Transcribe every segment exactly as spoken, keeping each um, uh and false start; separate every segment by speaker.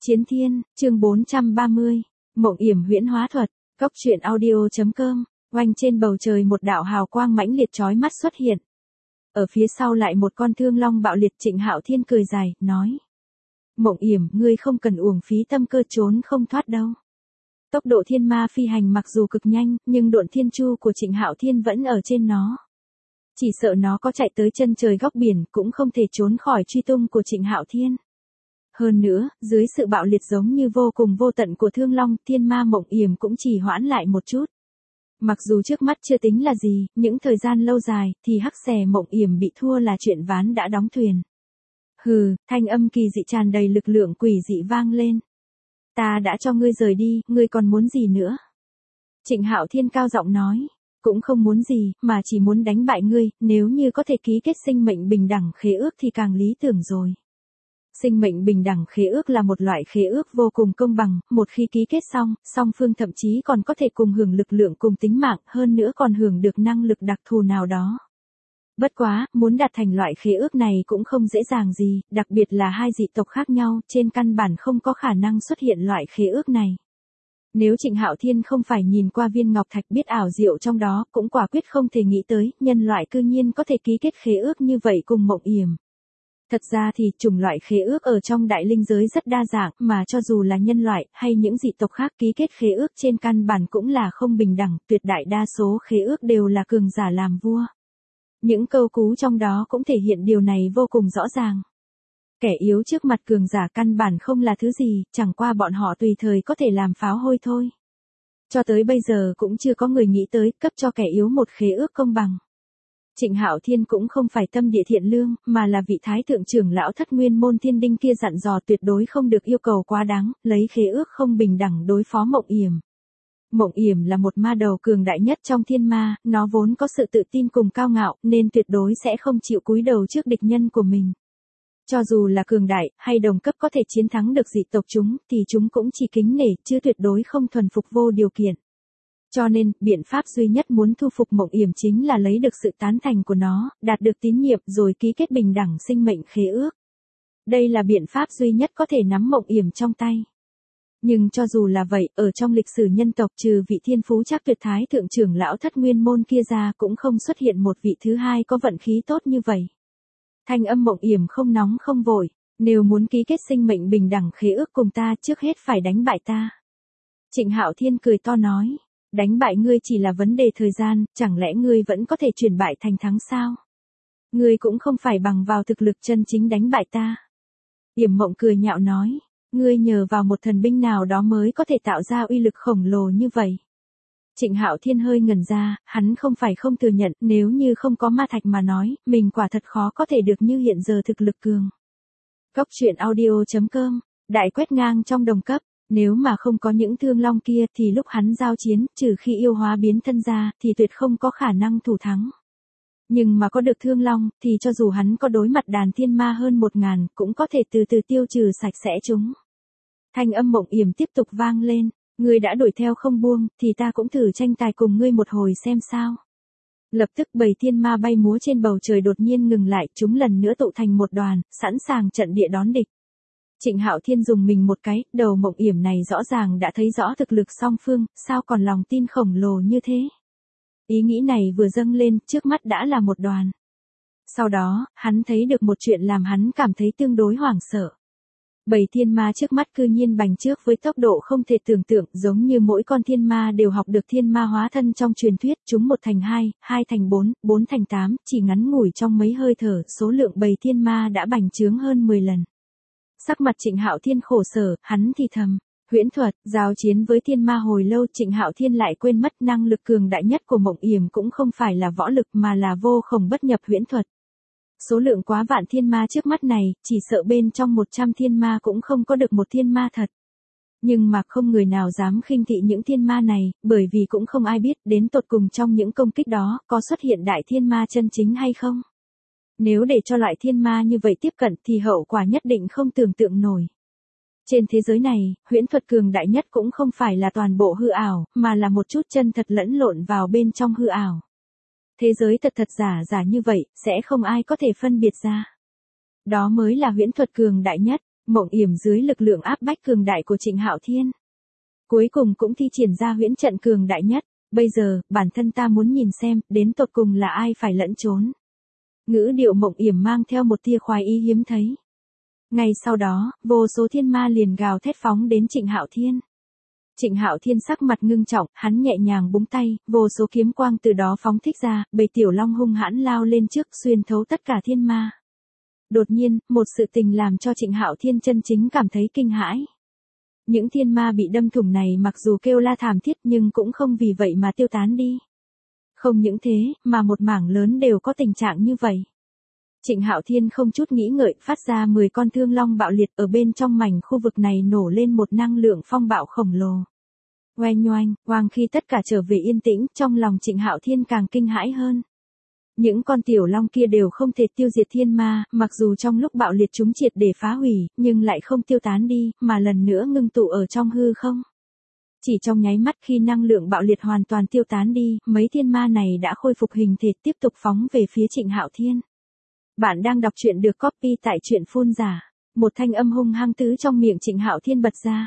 Speaker 1: Chiến Thiên, chương bốn trăm ba mươi, Mộng Yểm huyễn hóa thuật, Cốc truyện audio.com, oanh trên bầu trời một đạo hào quang mãnh liệt chói mắt xuất hiện. Ở phía sau lại một con thương long bạo liệt. Trịnh Hạo Thiên cười dài, nói. Mộng Yểm, ngươi không cần uổng phí tâm cơ, trốn không thoát đâu. Tốc độ thiên ma phi hành mặc dù cực nhanh, nhưng độn thiên chu của Trịnh Hạo Thiên vẫn ở trên nó. Chỉ sợ nó có chạy tới chân trời góc biển, cũng không thể trốn khỏi truy tung của Trịnh Hạo Thiên. Hơn nữa, dưới sự bạo liệt giống như vô cùng vô tận của thương long, thiên ma Mộng Yểm cũng chỉ hoãn lại một chút. Mặc dù trước mắt chưa tính là gì, những thời gian lâu dài, thì hắc xè Mộng Yểm bị thua là chuyện ván đã đóng thuyền. Hừ, thanh âm kỳ dị tràn đầy lực lượng quỷ dị vang lên. Ta đã cho ngươi rời đi, ngươi còn muốn gì nữa? Trịnh Hạo Thiên cao giọng nói. Cũng không muốn gì, mà chỉ muốn đánh bại ngươi, nếu như có thể ký kết sinh mệnh bình đẳng khế ước thì càng lý tưởng rồi. Sinh mệnh bình đẳng khế ước là một loại khế ước vô cùng công bằng, một khi ký kết xong, song phương thậm chí còn có thể cùng hưởng lực lượng cùng tính mạng, hơn nữa còn hưởng được năng lực đặc thù nào đó. Bất quá, muốn đạt thành loại khế ước này cũng không dễ dàng gì, đặc biệt là hai dị tộc khác nhau, trên căn bản không có khả năng xuất hiện loại khế ước này. Nếu Trịnh Hạo Thiên không phải nhìn qua viên ngọc thạch biết ảo diệu trong đó, cũng quả quyết không thể nghĩ tới, nhân loại cư nhiên có thể ký kết khế ước như vậy cùng Mộng Yểm. Thật ra thì, chủng loại khế ước ở trong đại linh giới rất đa dạng, mà cho dù là nhân loại, hay những dị tộc khác ký kết khế ước trên căn bản cũng là không bình đẳng, tuyệt đại đa số khế ước đều là cường giả làm vua. Những câu cú trong đó cũng thể hiện điều này vô cùng rõ ràng. Kẻ yếu trước mặt cường giả căn bản không là thứ gì, chẳng qua bọn họ tùy thời có thể làm pháo hôi thôi. Cho tới bây giờ cũng chưa có người nghĩ tới cấp cho kẻ yếu một khế ước công bằng. Trịnh Hạo Thiên cũng không phải tâm địa thiện lương, mà là vị thái thượng trưởng lão thất nguyên môn thiên đinh kia dặn dò tuyệt đối không được yêu cầu quá đáng, lấy khế ước không bình đẳng đối phó Mộng Yểm. Mộng Yểm là một ma đầu cường đại nhất trong thiên ma, nó vốn có sự tự tin cùng cao ngạo, nên tuyệt đối sẽ không chịu cúi đầu trước địch nhân của mình. Cho dù là cường đại, hay đồng cấp có thể chiến thắng được dị tộc chúng, thì chúng cũng chỉ kính nể, chứ tuyệt đối không thuần phục vô điều kiện. Cho nên, biện pháp duy nhất muốn thu phục Mộng Yểm chính là lấy được sự tán thành của nó, đạt được tín nhiệm rồi ký kết bình đẳng sinh mệnh khế ước. Đây là biện pháp duy nhất có thể nắm Mộng Yểm trong tay. Nhưng cho dù là vậy, ở trong lịch sử nhân tộc trừ vị thiên phú chắc tuyệt thái thượng trưởng lão thất nguyên môn kia ra cũng không xuất hiện một vị thứ hai có vận khí tốt như vậy. Thanh âm Mộng Yểm không nóng không vội, nếu muốn ký kết sinh mệnh bình đẳng khế ước cùng ta trước hết phải đánh bại ta. Trịnh Hạo Thiên cười to nói, đánh bại ngươi chỉ là vấn đề thời gian, chẳng lẽ ngươi vẫn có thể chuyển bại thành thắng sao? Ngươi cũng không phải bằng vào thực lực chân chính đánh bại ta. Yểm Mộng cười nhạo nói, ngươi nhờ vào một thần binh nào đó mới có thể tạo ra uy lực khổng lồ như vậy. Trịnh Hạo Thiên hơi ngẩn ra, hắn không phải không thừa nhận, nếu như không có ma thạch mà nói, mình quả thật khó có thể được như hiện giờ thực lực cường. Cốc truyện audio.com, đại quét ngang trong đồng cấp, nếu mà không có những thương long kia thì lúc hắn giao chiến, trừ khi yêu hóa biến thân ra, thì tuyệt không có khả năng thủ thắng. Nhưng mà có được thương long, thì cho dù hắn có đối mặt đàn thiên ma hơn một ngàn, cũng có thể từ từ tiêu trừ sạch sẽ chúng. Thanh âm Mộng Yểm tiếp tục vang lên. Ngươi đã đuổi theo không buông, thì ta cũng thử tranh tài cùng ngươi một hồi xem sao. Lập tức bầy thiên ma bay múa trên bầu trời đột nhiên ngừng lại, chúng lần nữa tụ thành một đoàn, sẵn sàng trận địa đón địch. Trịnh Hạo Thiên dùng mình một cái, đầu Mộng Yểm này rõ ràng đã thấy rõ thực lực song phương, sao còn lòng tin khổng lồ như thế. Ý nghĩ này vừa dâng lên, trước mắt đã là một đoàn. Sau đó, hắn thấy được một chuyện làm hắn cảm thấy tương đối hoảng sợ. Bầy thiên ma trước mắt cư nhiên bành trước với tốc độ không thể tưởng tượng, giống như mỗi con thiên ma đều học được thiên ma hóa thân trong truyền thuyết, chúng một thành hai, hai thành bốn, bốn thành tám, chỉ ngắn ngủi trong mấy hơi thở, số lượng bầy thiên ma đã bành trướng hơn mười lần. Sắc mặt Trịnh Hạo Thiên khổ sở, hắn thì thầm, huyễn thuật, giao chiến với thiên ma hồi lâu, Trịnh Hạo Thiên lại quên mất năng lực cường đại nhất của Mộng Yểm cũng không phải là võ lực mà là vô khổng bất nhập huyễn thuật. Số lượng quá vạn thiên ma trước mắt này, chỉ sợ bên trong một trăm thiên ma cũng không có được một thiên ma thật. Nhưng mà không người nào dám khinh thị những thiên ma này, bởi vì cũng không ai biết đến tột cùng trong những công kích đó có xuất hiện đại thiên ma chân chính hay không. Nếu để cho loại thiên ma như vậy tiếp cận thì hậu quả nhất định không tưởng tượng nổi. Trên thế giới này, huyễn thuật cường đại nhất cũng không phải là toàn bộ hư ảo, mà là một chút chân thật lẫn lộn vào bên trong hư ảo. Thế giới thật thật giả giả như vậy, sẽ không ai có thể phân biệt ra. Đó mới là huyễn thuật cường đại nhất. Mộng Yểm dưới lực lượng áp bách cường đại của Trịnh Hạo Thiên, cuối cùng cũng thi triển ra huyễn trận cường đại nhất. Bây giờ, bản thân ta muốn nhìn xem, đến tột cùng là ai phải lẫn trốn. Ngữ điệu Mộng Yểm mang theo một tia khoái ý hiếm thấy. Ngay sau đó, vô số thiên ma liền gào thét phóng đến Trịnh Hạo Thiên. Trịnh Hạo Thiên sắc mặt ngưng trọng, hắn nhẹ nhàng búng tay, vô số kiếm quang từ đó phóng thích ra, bầy tiểu long hung hãn lao lên trước, xuyên thấu tất cả thiên ma. Đột nhiên, một sự tình làm cho Trịnh Hạo Thiên chân chính cảm thấy kinh hãi. Những thiên ma bị đâm thủng này mặc dù kêu la thảm thiết nhưng cũng không vì vậy mà tiêu tán đi. Không những thế, mà một mảng lớn đều có tình trạng như vậy. Trịnh Hạo Thiên không chút nghĩ ngợi phát ra mười con thương long bạo liệt, ở bên trong mảnh khu vực này nổ lên một năng lượng phong bạo khổng lồ. Oanh oanh, oang khi tất cả trở về yên tĩnh, trong lòng Trịnh Hạo Thiên càng kinh hãi hơn. Những con tiểu long kia đều không thể tiêu diệt thiên ma, mặc dù trong lúc bạo liệt chúng triệt để phá hủy, nhưng lại không tiêu tán đi, mà lần nữa ngưng tụ ở trong hư không. Chỉ trong nháy mắt khi năng lượng bạo liệt hoàn toàn tiêu tán đi, mấy thiên ma này đã khôi phục hình thể tiếp tục phóng về phía Trịnh Hạo Thiên. Bạn đang đọc truyện được copy tại truyện phun giả. Một thanh âm hung hăng tứ trong miệng Trịnh Hạo Thiên bật ra.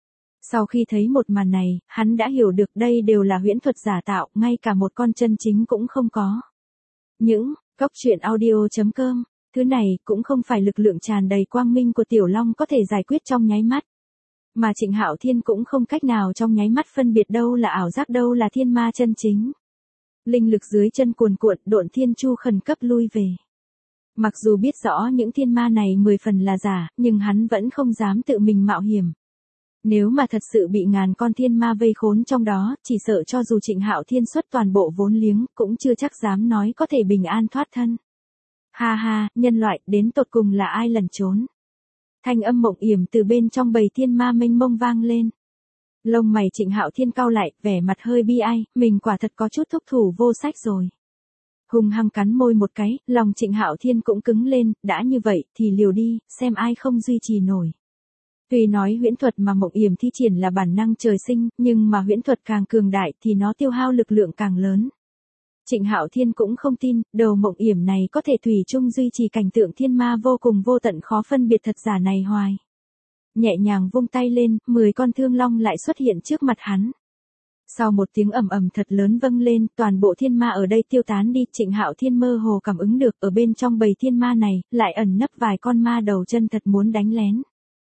Speaker 1: Sau khi thấy một màn này, hắn đã hiểu được đây đều là huyễn thuật giả tạo, ngay cả một con chân chính cũng không có. Những, cốc truyện audio.com, thứ này cũng không phải lực lượng tràn đầy quang minh của Tiểu Long có thể giải quyết trong nháy mắt. Mà Trịnh Hạo Thiên cũng không cách nào trong nháy mắt phân biệt đâu là ảo giác đâu là thiên ma chân chính. Linh lực dưới chân cuồn cuộn, Độn Thiên Chu khẩn cấp lui về. Mặc dù biết rõ những thiên ma này mười phần là giả, nhưng hắn vẫn không dám tự mình mạo hiểm. Nếu mà thật sự bị ngàn con thiên ma vây khốn trong đó, chỉ sợ cho dù Trịnh Hạo Thiên xuất toàn bộ vốn liếng, cũng chưa chắc dám nói có thể bình an thoát thân. Ha ha, nhân loại, đến tột cùng là ai lẩn trốn? Thanh âm Mộng Yểm từ bên trong bầy thiên ma mênh mông vang lên. Lông mày Trịnh Hạo Thiên cau lại, vẻ mặt hơi bi ai, mình quả thật có chút thúc thủ vô sách rồi. Hung hăng cắn môi một cái, lòng Trịnh Hạo Thiên cũng cứng lên, đã như vậy thì liều đi, xem ai không duy trì nổi. Tuy nói huyễn thuật mà Mộng Yểm thi triển là bản năng trời sinh, nhưng mà huyễn thuật càng cường đại thì nó tiêu hao lực lượng càng lớn. Trịnh Hạo Thiên cũng không tin, đầu Mộng Yểm này có thể thủy chung duy trì cảnh tượng thiên ma vô cùng vô tận khó phân biệt thật giả này hoài. Nhẹ nhàng vung tay lên, mười con thương long lại xuất hiện trước mặt hắn. Sau một tiếng ầm ầm thật lớn vang lên, toàn bộ thiên ma ở đây tiêu tán đi, Trịnh Hạo Thiên mơ hồ cảm ứng được, ở bên trong bầy thiên ma này, lại ẩn nấp vài con ma đầu chân thật muốn đánh lén.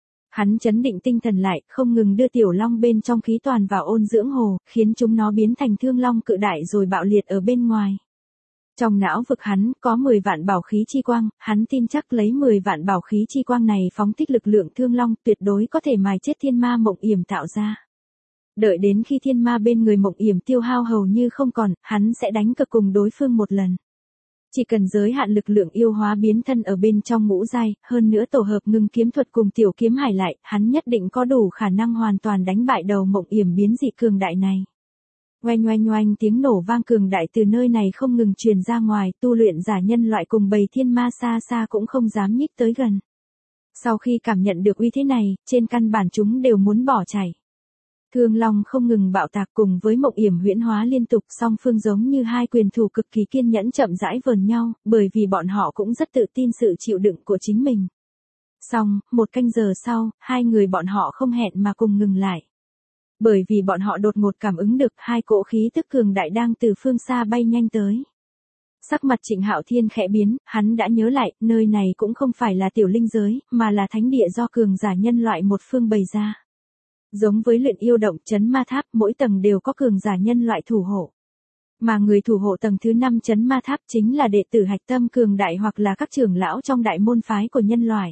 Speaker 1: Hắn chấn định tinh thần lại, không ngừng đưa tiểu long bên trong khí toàn vào ôn dưỡng hồ, khiến chúng nó biến thành thương long cự đại rồi bạo liệt ở bên ngoài. Trong não vực hắn, có mười vạn bảo khí chi quang, hắn tin chắc lấy mười vạn bảo khí chi quang này phóng thích lực lượng thương long, tuyệt đối có thể mài chết thiên ma Mộng Yểm tạo ra. Đợi đến khi thiên ma bên người Mộng Yểm tiêu hao hầu như không còn, hắn sẽ đánh cược cùng đối phương một lần. Chỉ cần giới hạn lực lượng yêu hóa biến thân ở bên trong ngũ giai, hơn nữa tổ hợp ngưng kiếm thuật cùng tiểu kiếm hải lại, hắn nhất định có đủ khả năng hoàn toàn đánh bại đầu Mộng Yểm biến dị cường đại này. Oanh oanh oanh, tiếng nổ vang cường đại từ nơi này không ngừng truyền ra ngoài, tu luyện giả nhân loại cùng bầy thiên ma xa xa cũng không dám nhích tới gần. Sau khi cảm nhận được uy thế này, trên căn bản chúng đều muốn bỏ chạy. Thương long không ngừng bạo tạc cùng với Mộng Yểm huyễn hóa liên tục, song phương giống như hai quyền thủ cực kỳ kiên nhẫn chậm rãi vờn nhau, bởi vì bọn họ cũng rất tự tin sự chịu đựng của chính mình. Xong, một canh giờ sau, hai người bọn họ không hẹn mà cùng ngừng lại. Bởi vì bọn họ đột ngột cảm ứng được hai cỗ khí tức cường đại đang từ phương xa bay nhanh tới. Sắc mặt Trịnh Hạo Thiên khẽ biến, hắn đã nhớ lại, nơi này cũng không phải là tiểu linh giới, mà là thánh địa do cường giả nhân loại một phương bày ra. Giống với luyện yêu động trấn ma tháp, mỗi tầng đều có cường giả nhân loại thủ hộ. Mà người thủ hộ tầng thứ năm trấn ma tháp chính là đệ tử hạch tâm cường đại hoặc là các trưởng lão trong đại môn phái của nhân loại.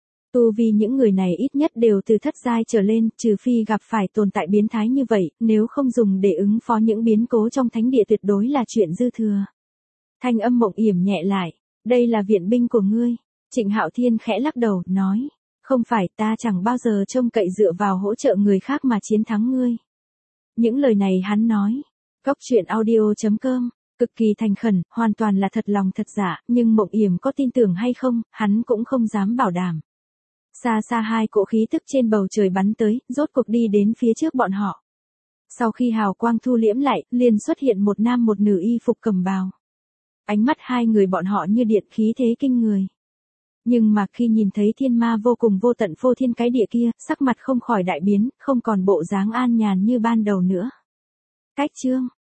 Speaker 1: Tu vì những người này ít nhất đều từ thất giai trở lên, trừ phi gặp phải tồn tại biến thái như vậy, nếu không dùng để ứng phó những biến cố trong thánh địa tuyệt đối là chuyện dư thừa. Thanh âm Mộng Yểm nhẹ lại, đây là viện binh của ngươi. Trịnh Hạo Thiên khẽ lắc đầu, nói. Không phải, ta chẳng bao giờ trông cậy dựa vào hỗ trợ người khác mà chiến thắng ngươi. Những lời này hắn nói. Cốc truyện audio.com, cực kỳ thành khẩn, hoàn toàn là thật lòng thật giả, nhưng Mộng Yểm có tin tưởng hay không, hắn cũng không dám bảo đảm. Xa xa hai cỗ khí tức trên bầu trời bắn tới, rốt cuộc đi đến phía trước bọn họ. Sau khi hào quang thu liễm lại, liền xuất hiện một nam một nữ y phục cẩm bào. Ánh mắt hai người bọn họ như điện khí thế kinh người. Nhưng mà khi nhìn thấy thiên ma vô cùng vô tận phô thiên cái địa kia, sắc mặt không khỏi đại biến, không còn bộ dáng an nhàn như ban đầu nữa. Cách chương